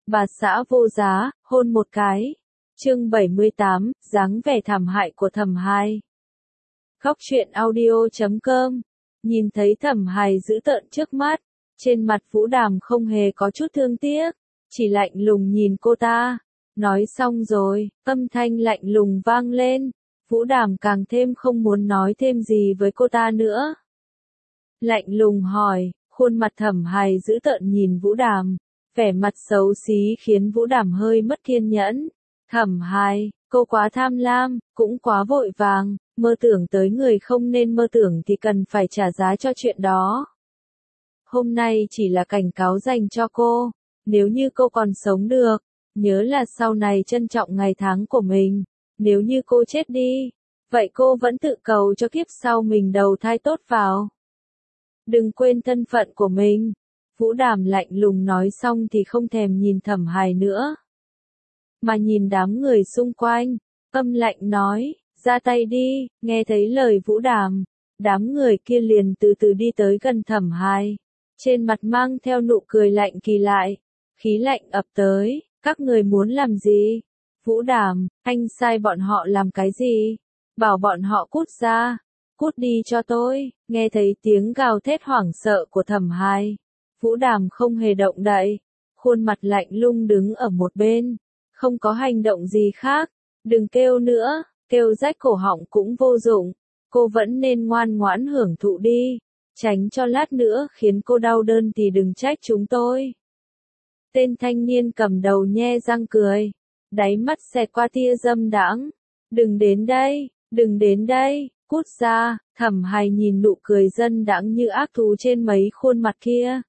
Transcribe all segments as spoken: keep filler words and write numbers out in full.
Bà xã vô giá, hôn một cái. Chương bảy mươi tám, dáng vẻ thảm hại của Thẩm Hài. Góc truyện audio chấm com. Nhìn thấy Thẩm Hài dữ tợn trước mắt, trên mặt Vũ Đàm không hề có chút thương tiếc, chỉ lạnh lùng nhìn cô ta. Nói xong rồi, âm thanh lạnh lùng vang lên, Vũ Đàm càng thêm không muốn nói thêm gì với cô ta nữa. Lạnh lùng hỏi, khuôn mặt Thẩm Hài dữ tợn nhìn Vũ Đàm, vẻ mặt xấu xí khiến Vũ Đàm hơi mất kiên nhẫn. Thẩm Hài, cô quá tham lam, cũng quá vội vàng, mơ tưởng tới người không nên mơ tưởng thì cần phải trả giá cho chuyện đó. Hôm nay chỉ là cảnh cáo dành cho cô, nếu như cô còn sống được, nhớ là sau này trân trọng ngày tháng của mình, nếu như cô chết đi, vậy cô vẫn tự cầu cho kiếp sau mình đầu thai tốt vào. Đừng quên thân phận của mình. Vũ Đàm lạnh lùng nói xong thì không thèm nhìn Thẩm Hài nữa, mà nhìn đám người xung quanh, âm lạnh nói, ra tay đi. Nghe thấy lời Vũ Đàm, đám người kia liền từ từ đi tới gần Thẩm Hài, trên mặt mang theo nụ cười lạnh kỳ lạ, khí lạnh ập tới, các người muốn làm gì? Vũ Đàm, anh sai bọn họ làm cái gì? Bảo bọn họ cút ra, cút đi cho tôi. Nghe thấy tiếng gào thét hoảng sợ của Thẩm Hài, Vũ Đàm không hề động đậy, khuôn mặt lạnh lùng đứng ở một bên, không có hành động gì khác. Đừng kêu nữa, kêu rách cổ họng cũng vô dụng, cô vẫn nên ngoan ngoãn hưởng thụ đi, tránh cho lát nữa khiến cô đau đớn thì đừng trách chúng tôi. Tên thanh niên cầm đầu nhe răng cười, đáy mắt xẹt qua tia dâm đãng. Đừng đến đây, đừng đến đây, cút ra. Thẩm Hài nhìn nụ cười dâm đãng như ác thú trên mấy khuôn mặt kia,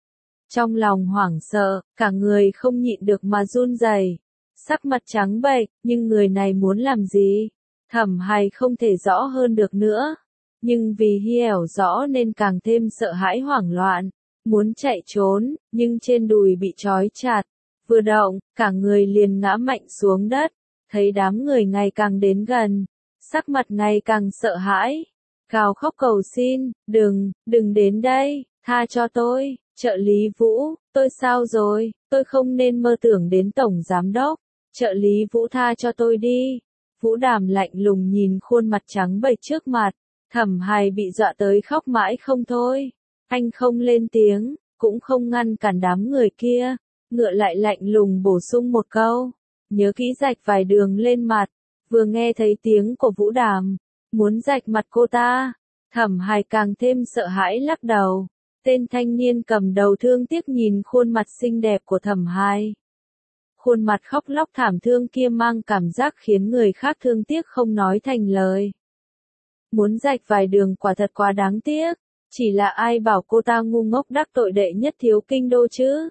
trong lòng hoảng sợ, cả người không nhịn được mà run rẩy, sắc mặt trắng bệch. Nhưng người này muốn làm gì? Thẩm Hài không thể rõ hơn được nữa, nhưng vì hiểu rõ nên càng thêm sợ hãi hoảng loạn, muốn chạy trốn, nhưng trên đùi bị trói chặt, vừa động, cả người liền ngã mạnh xuống đất. Thấy đám người ngày càng đến gần, sắc mặt ngày càng sợ hãi, gào khóc cầu xin, đừng, đừng đến đây, tha cho tôi. Trợ lý Vũ, tôi sao rồi? Tôi không nên mơ tưởng đến tổng giám đốc. Trợ lý Vũ, tha cho tôi đi. Vũ Đàm lạnh lùng nhìn khuôn mặt trắng bệch trước mặt, Thẩm Hài bị dọa tới khóc mãi không thôi. Anh không lên tiếng, cũng không ngăn cản đám người kia, ngựa lại lạnh lùng bổ sung một câu, nhớ kỹ rạch vài đường lên mặt. Vừa nghe thấy tiếng của Vũ Đàm, muốn rạch mặt cô ta, Thẩm Hài càng thêm sợ hãi lắc đầu. Tên thanh niên cầm đầu thương tiếc nhìn khuôn mặt xinh đẹp của Thẩm Hài. Khuôn mặt khóc lóc thảm thương kia mang cảm giác khiến người khác thương tiếc không nói thành lời. Muốn rạch vài đường quả thật quá đáng tiếc, chỉ là ai bảo cô ta ngu ngốc đắc tội đệ nhất thiếu kinh đô chứ?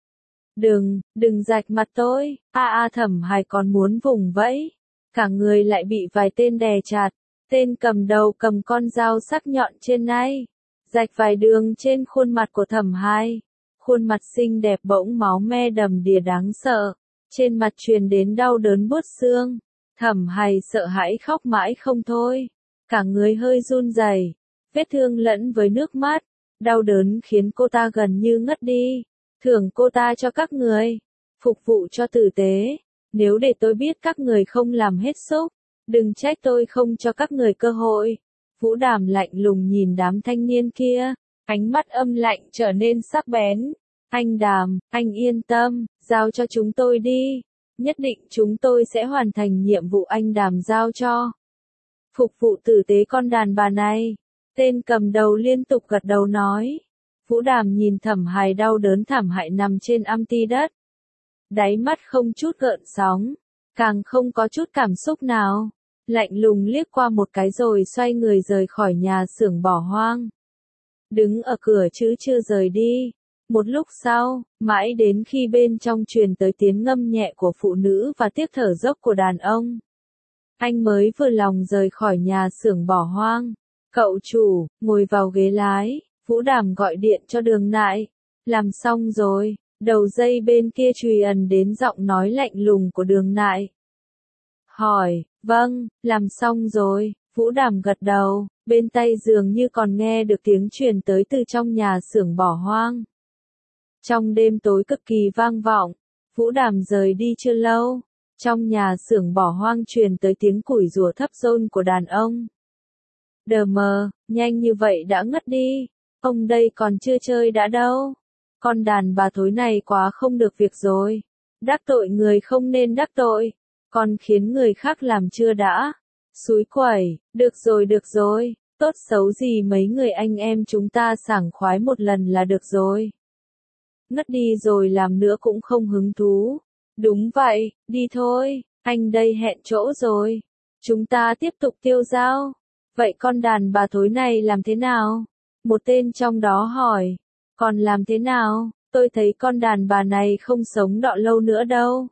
Đừng, đừng rạch mặt tôi. A a Thẩm Hài còn muốn vùng vẫy, cả người lại bị vài tên đè chặt. Tên cầm đầu cầm con dao sắc nhọn trên tay, rạch vài đường trên khuôn mặt của Thẩm Hài. Khuôn mặt xinh đẹp bỗng máu me đầm đìa đáng sợ, trên mặt truyền đến đau đớn buốt xương. Thẩm Hài sợ hãi khóc mãi không thôi, cả người hơi run rẩy, vết thương lẫn với nước mắt, đau đớn khiến cô ta gần như ngất đi. Thưởng cô ta cho các người, phục vụ cho tử tế, nếu để tôi biết các người không làm hết sức, đừng trách tôi không cho các người cơ hội. Vũ Đàm lạnh lùng nhìn đám thanh niên kia, ánh mắt âm lạnh trở nên sắc bén. Anh Đàm, anh yên tâm, giao cho chúng tôi đi, nhất định chúng tôi sẽ hoàn thành nhiệm vụ anh Đàm giao cho. Phục vụ tử tế con đàn bà này. Tên cầm đầu liên tục gật đầu nói. Vũ Đàm nhìn Thẩm Hài đau đớn thảm hại nằm trên âm ti đất, đáy mắt không chút gợn sóng, càng không có chút cảm xúc nào, lạnh lùng liếc qua một cái rồi xoay người rời khỏi nhà xưởng bỏ hoang. Đứng ở cửa chứ chưa rời đi. Một lúc sau, mãi đến khi bên trong truyền tới tiếng ngâm nhẹ của phụ nữ và tiếng thở dốc của đàn ông, anh mới vừa lòng rời khỏi nhà xưởng bỏ hoang. Cậu chủ, ngồi vào ghế lái. Vũ Đàm gọi điện cho Đường Nại. Làm xong rồi. Đầu dây bên kia truyền ẩn đến giọng nói lạnh lùng của Đường Nại. Hỏi, vâng, làm xong rồi. Vũ Đàm gật đầu, bên tay dường như còn nghe được tiếng truyền tới từ trong nhà xưởng bỏ hoang. Trong đêm tối cực kỳ vang vọng, Vũ Đàm rời đi chưa lâu, trong nhà xưởng bỏ hoang truyền tới tiếng củi rủa thấp rôn của đàn ông. Đờ mờ, nhanh như vậy đã ngất đi, ông đây còn chưa chơi đã đâu. Con đàn bà thối này quá không được việc rồi. Đắc tội người không nên đắc tội, còn khiến người khác làm chưa đã. Xúi quẩy, được rồi được rồi, tốt xấu gì mấy người anh em chúng ta sảng khoái một lần là được rồi. Ngất đi rồi làm nữa cũng không hứng thú. Đúng vậy, đi thôi, anh đây hẹn chỗ rồi. Chúng ta tiếp tục tiêu dao. Vậy con đàn bà thối này làm thế nào? Một tên trong đó hỏi. Còn làm thế nào? Tôi thấy con đàn bà này không sống đọ lâu nữa đâu.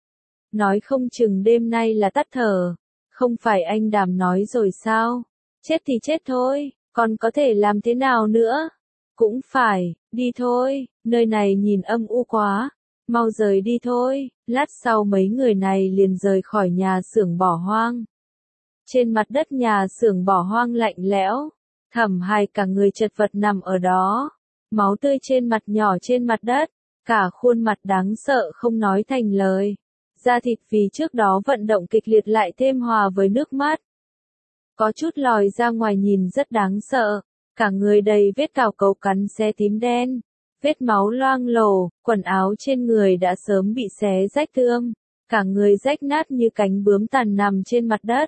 Nói không chừng đêm nay là tắt thở. Không phải anh Đàm nói rồi sao? Chết thì chết thôi, còn có thể làm thế nào nữa? Cũng phải, đi thôi, nơi này nhìn âm u quá. Mau rời đi thôi. Lát sau mấy người này liền rời khỏi nhà xưởng bỏ hoang. Trên mặt đất nhà xưởng bỏ hoang lạnh lẽo, Thẩm Hải cả người chật vật nằm ở đó, máu tươi trên mặt nhỏ trên mặt đất, cả khuôn mặt đáng sợ không nói thành lời. Da thịt vì trước đó vận động kịch liệt lại thêm hòa với nước mắt. Có chút lòi ra ngoài nhìn rất đáng sợ, cả người đầy vết cào cấu cắn xé tím đen, vết máu loang lổ, quần áo trên người đã sớm bị xé rách thương, cả người rách nát như cánh bướm tàn nằm trên mặt đất.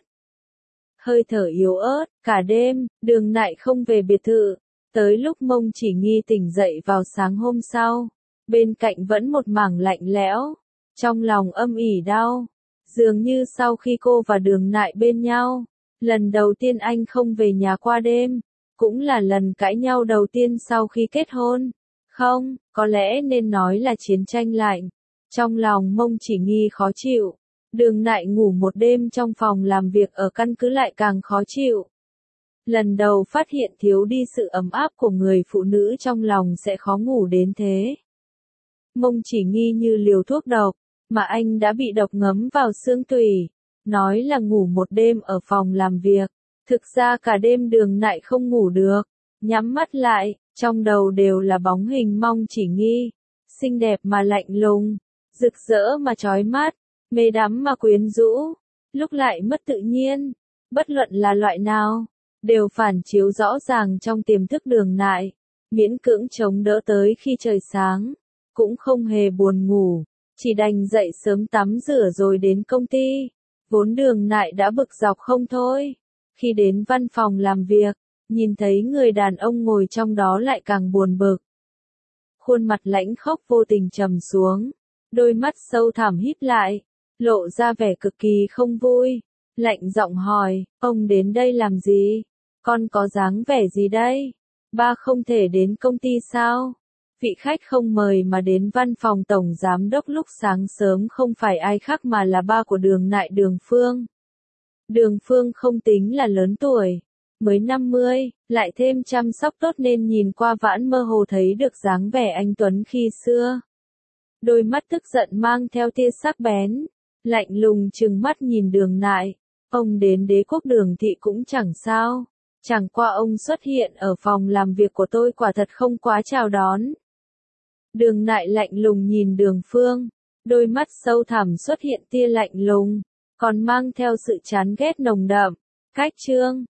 Hơi thở yếu ớt, cả đêm, Đường Nại không về biệt thự, tới lúc Mông Chỉ Nghi tỉnh dậy vào sáng hôm sau, bên cạnh vẫn một mảng lạnh lẽo, trong lòng âm ỉ đau, dường như sau khi cô và Đường Nại bên nhau, lần đầu tiên anh không về nhà qua đêm, cũng là lần cãi nhau đầu tiên sau khi kết hôn. Không, có lẽ nên nói là chiến tranh lạnh. Trong lòng Mông Chỉ Nghi khó chịu. Đường Nại ngủ một đêm trong phòng làm việc ở căn cứ lại càng khó chịu. Lần đầu phát hiện thiếu đi sự ấm áp của người phụ nữ trong lòng sẽ khó ngủ đến thế. Mông Chỉ Nghi như liều thuốc độc, mà anh đã bị độc ngấm vào xương tủy. Nói là ngủ một đêm ở phòng làm việc. Thực ra cả đêm Đường Nại không ngủ được. Nhắm mắt lại, trong đầu đều là bóng hình Mông Chỉ Nghi. Xinh đẹp mà lạnh lùng, rực rỡ mà chói mắt, mê đắm mà quyến rũ, lúc lại mất tự nhiên. Bất luận là loại nào, đều phản chiếu rõ ràng trong tiềm thức Đường Nại. Miễn cưỡng chống đỡ tới khi trời sáng, cũng không hề buồn ngủ, chỉ đành dậy sớm tắm rửa rồi đến công ty. Vốn Đường Nại đã bực dọc không thôi. Khi đến văn phòng làm việc, nhìn thấy người đàn ông ngồi trong đó lại càng buồn bực. Khuôn mặt lãnh khốc vô tình trầm xuống, đôi mắt sâu thẳm híp lại, lộ ra vẻ cực kỳ không vui, lạnh giọng hỏi, ông đến đây làm gì? Con có dáng vẻ gì đây? Ba không thể đến công ty sao? Vị khách không mời mà đến văn phòng tổng giám đốc lúc sáng sớm không phải ai khác mà là ba của Đường Nại, Đường Phương. Đường Phương không tính là lớn tuổi, mới năm mươi, lại thêm chăm sóc tốt nên nhìn qua vãn mơ hồ thấy được dáng vẻ anh tuấn khi xưa. Đôi mắt tức giận mang theo tia sắc bén, lạnh lùng trừng mắt nhìn Đường Nại. Ông đến Đế Quốc Đường thị cũng chẳng sao, chẳng qua ông xuất hiện ở phòng làm việc của tôi quả thật không quá chào đón. Đường Nại lạnh lùng nhìn Đường Phương, đôi mắt sâu thẳm xuất hiện tia lạnh lùng, còn mang theo sự chán ghét nồng đậm. Cách chương